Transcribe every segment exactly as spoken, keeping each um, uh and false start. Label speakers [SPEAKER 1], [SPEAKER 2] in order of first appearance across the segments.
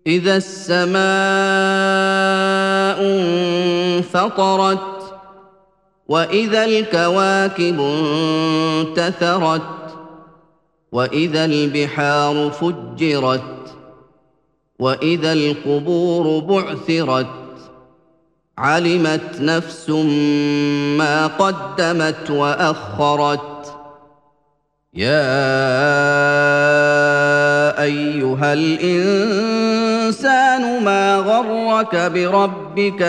[SPEAKER 1] إذا السماء انفطرت وإذا الكواكب انتثرت وإذا البحار فجرت وإذا القبور بعثرت علمت نفس ما قدمت وأخرت يا أيها الإنسان ما غرك بربك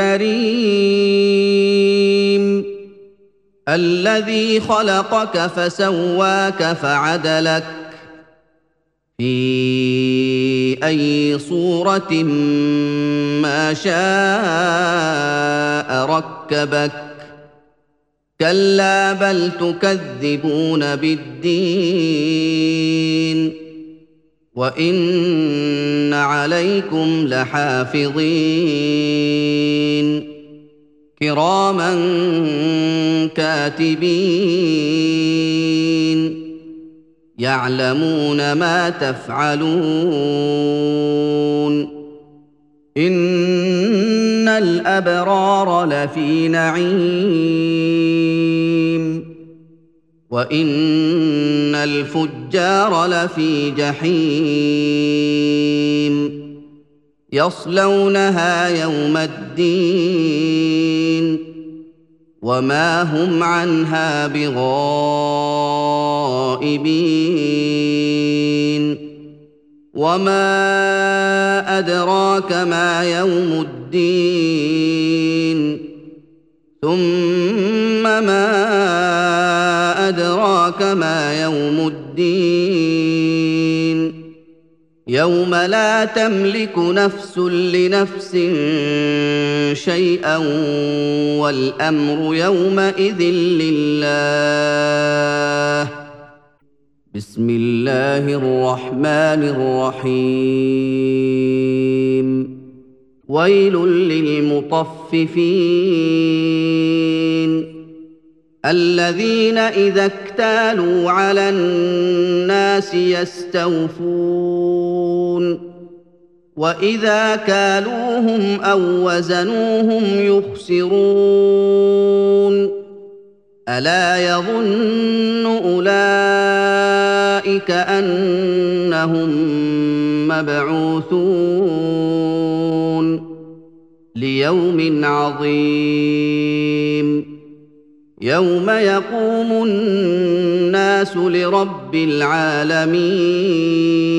[SPEAKER 1] الكريم الذي خلقك فسواك فعدلك في أي صورة ما شاء ركبك كلا بل تكذبون بالدين وإن عليكم لحافظين كراما كاتبين يعلمون ما تفعلون إن الأبرار لفي نعيم وإن الفجار لفي جحيم يصلونها يوم الدين وما هم عنها بغائبين وما أدراك ما يوم الدين ثم ما أدراك ما يوم الدين يوم لا تملك نفس لنفس شيئا والأمر يومئذ لله بسم الله الرحمن الرحيم ويل للمطففين الذين إذا اكتالوا على الناس يستوفون وإذا كالوهم أو وزنوهم يخسرون ألا يظن أولئك أنهم مبعوثون ليوم عظيم يوم يقوم الناس لرب العالمين